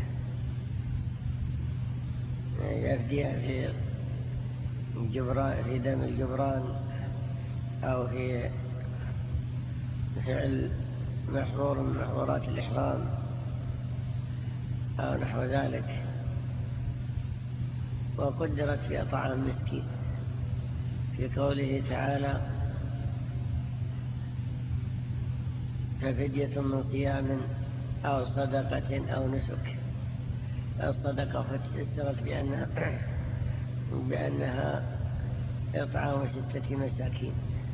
يفديها في دم الجبران أو في فعل محظور من محظورات الإحرام أو نحو ذلك، وقدرت في طعام مسكين في قوله تعالى: ففدية من صيام أو صدقة أو نسك. الصدقة فسرت بأنها إطعام 6 مساكين،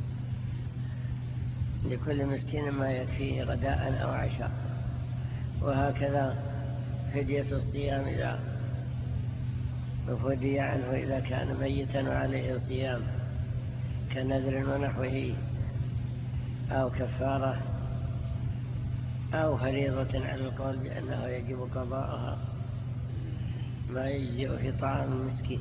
لكل مسكين ما يكفيه غداء أو عشاء. وهكذا فدية الصيام إذا فدي عنه إذا كان ميتا وعليه صيام كنذر ونحوه، أو كفارة، أو فريضة على القول بأنه يجب قضاءها ما يجزئ في طعام المسكين.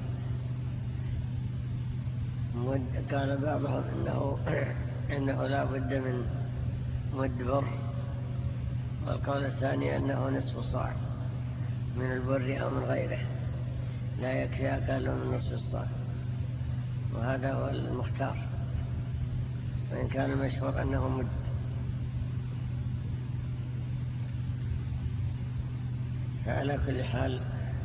قال بعضهم إنه لا بد من مد بر، والقول الثاني أنه نصف صاع من البر أو من غيره، لا يكفي أقل من نصف الصاع، وهذا هو المختار، وإن كان المشهور أنه مد. فعلى كل حال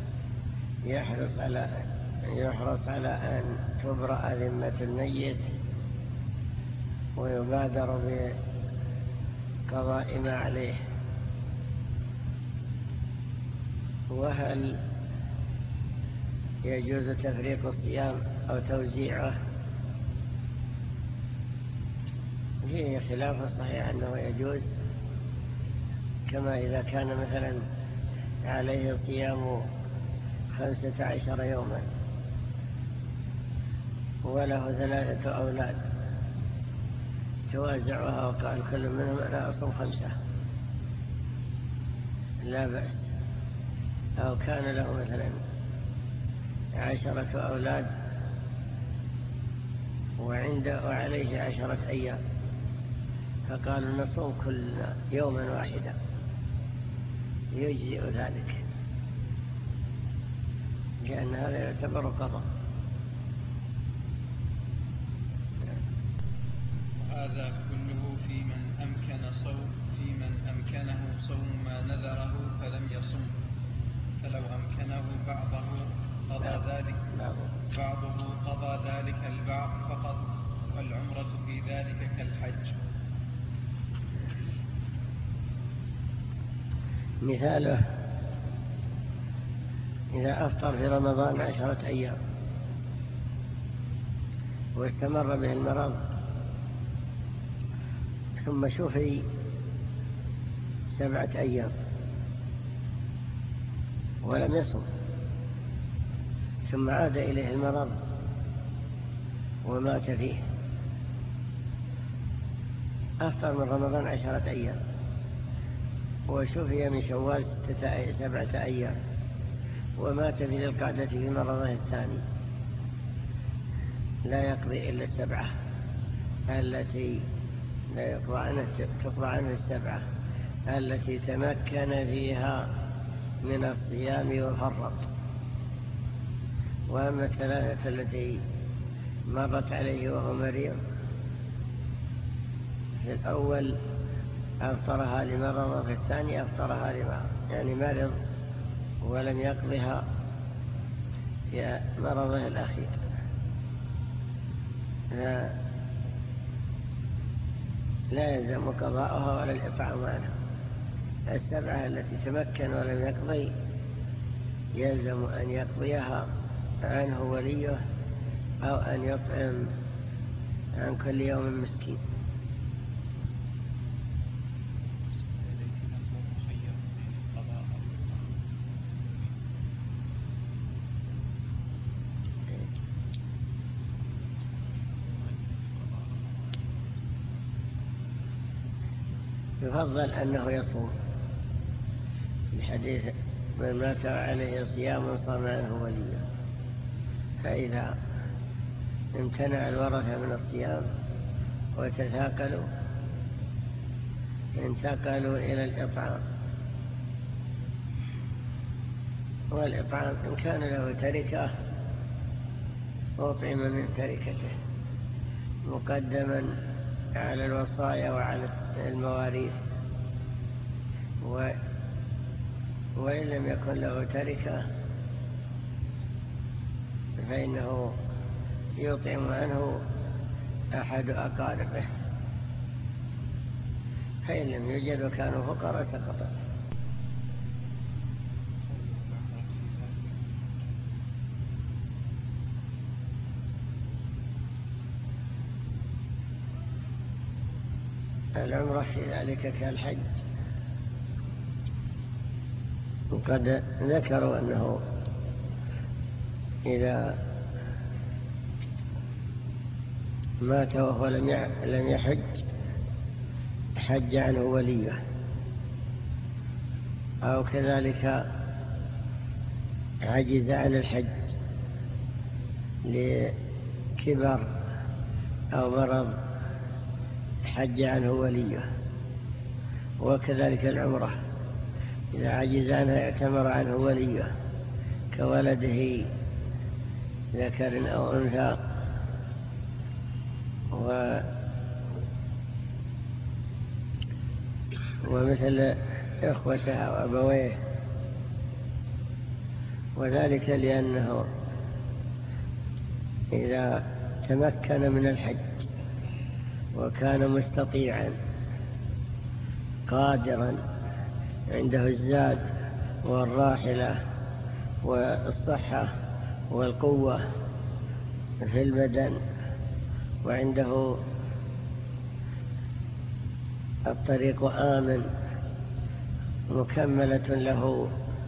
يحرص على أن تبرأ ذمة الميت ويبادر بقضاء ما عليه. وهل يجوز تفريق الصيام أو توزيعه؟ فيه خلاف صحيح أنه يجوز، كما إذا كان مثلا عليه صيام 15 يوما وله 3 أولاد توزعها وقال كل منهم أنا أصوم 5 لا بأس. أو كان له مثلا 10 أولاد وعليه 10 أيام فقالوا نصوم كل يوما واحدا يجزئ ذلك، لأن هذا يعتبر قضاء. وهذا كله في من أمكنه صوم ما نذره فلم يصم، فلو أمكنه بعضه قضى ذلك البعض فقط، والعمرة في ذلك كالحج. مثاله إذا أفطر في رمضان 10 أيام واستمر به المرض ثم شفي 7 أيام ولم يصم، ثم عاد إليه المرض ومات فيه، أفطر من رمضان 10 أيام وشفي من شوال 7 أيام ومات في ذي القعدة في مرضه الثاني، لا يقضي إلا 7 التي لا يقضى عنه، تقضى عنه 7 التي تمكن فيها من الصيام وفرط. وأما 3 التي مرت عليه وهو مريض، في الأول أفطرها لمرض وفي الثاني أفطرها لمرض، يعني مرض ولم يقضها يا مرضه الأخير، لا يلزم قضاءها ولا الإطعام عنها. 7 التي تمكن ولم يقضي يلزم أن يقضيها عنه وليه أو أن يطعم عن كل يوم مسكين. يفضل أنه يصوم، الحديث من مات عليه صيام صام عنه وليه. فإذا امتنع الورثة من الصيام وتثاقلوا انتقلوا إلى الإطعام، والإطعام إن كان له تركة أطعم من تركته مقدما على الوصايا وعلى المواريث، وإن لم يكن له تركة فإنه يطعم عنه أحد أقاربه، فإن لم يوجد كانوا فقراء سقطت. العمرة في ذلك كالحج، وقد ذكروا أنه إذا مات وهو لم يحج حج عنه وليه، أو كذلك عجز عن الحج لكبر أو مرض حج عنه وليه. وكذلك العمرة إذا عجز عنها اعتمر عنه وليه كولده ذكر أو أنثى، ومثل إخوتها وأبويه وذلك لأنه إذا تمكن من الحج وكان مستطيعا قادرا عنده الزاد والراحلة والصحة والقوة في البدن وعنده الطريق آمن مكملة له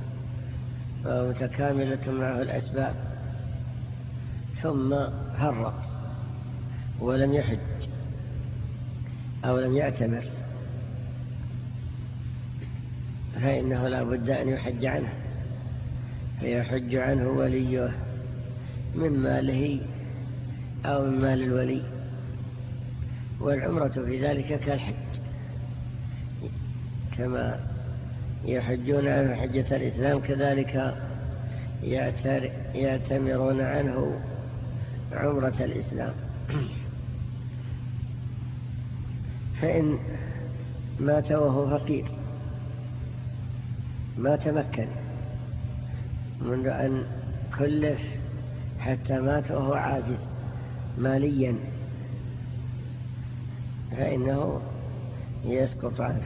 ومتكاملة معه الأسباب ثم هرب ولم يحج أو لم يعتمر فإنه لا بد أن يحج عنه فيحج عنه وليه من ماله أو من مال الولي. والعمرة في ذلك كالحج كما يحجون عنه حجة الإسلام كذلك يعتمرون عنه عمرة الإسلام. فإن مات وهو فقير ما تمكن منذ أن كلف حتى مات وهو عاجز ماليا فإنه يسقط عنه.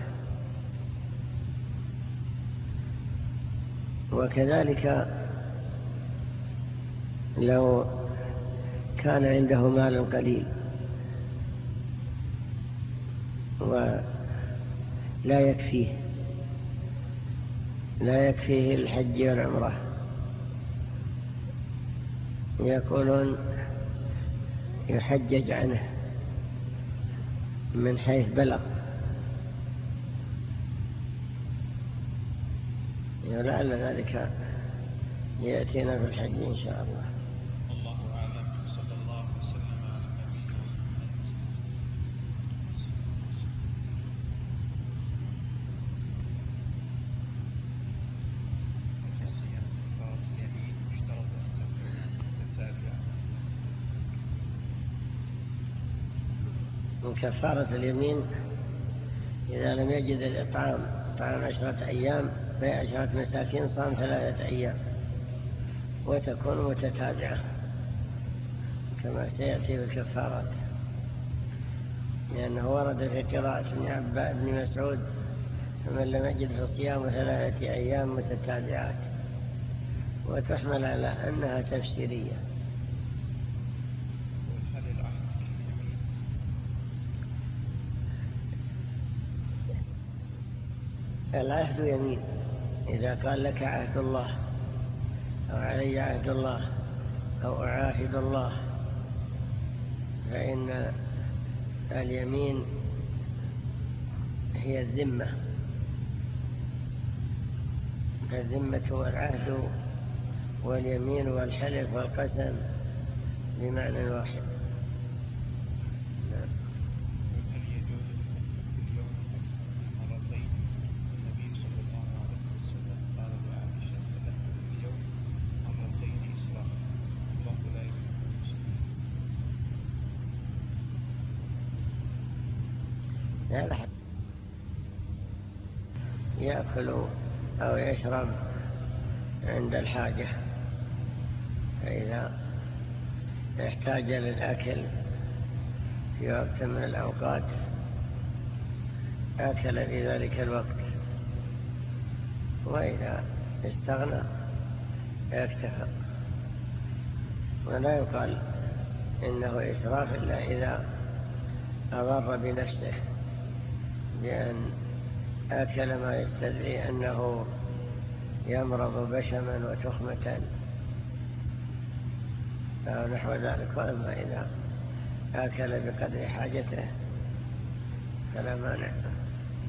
وكذلك لو كان عنده مال قليل ولا يكفيه الحج والعمرة يقولون يحجج عنه من حيث بلغ ولعل ذلك يأتينا في الحج إن شاء الله. الله أعلم. صلى الله وسلم على نبينا من كفارة اليمين إذا لم يجد الإطعام طعام 10 أيام ب10 مساكين صام 3 أيام وتكون متتابعة كما سيأتي بالكفارات لأنه ورد في قراءة ابن مسعود فمن لم يجد فصيام 3 أيام متتابعات وتحمل على أنها تفسيرية. العهد يمين إذا قال لك عهد الله أو علي عهد الله أو أعاهد الله فإن اليمين هي الذمة فالذمة والعهد واليمين والحلف والقسم بمعنى واحد. يأكل أو يشرب عند الحاجة فإذا احتاج للأكل في وقت من الأوقات أكل في ذلك الوقت وإذا استغنى اكتفى. ولا يقال إنه إسراف إلا إذا أضر بنفسه لأن أكل ما يستدعي أنه يمرض بشما وتخمة أو نحو ذلك. وأما إذا أكل بقدر حاجته فلا مانع.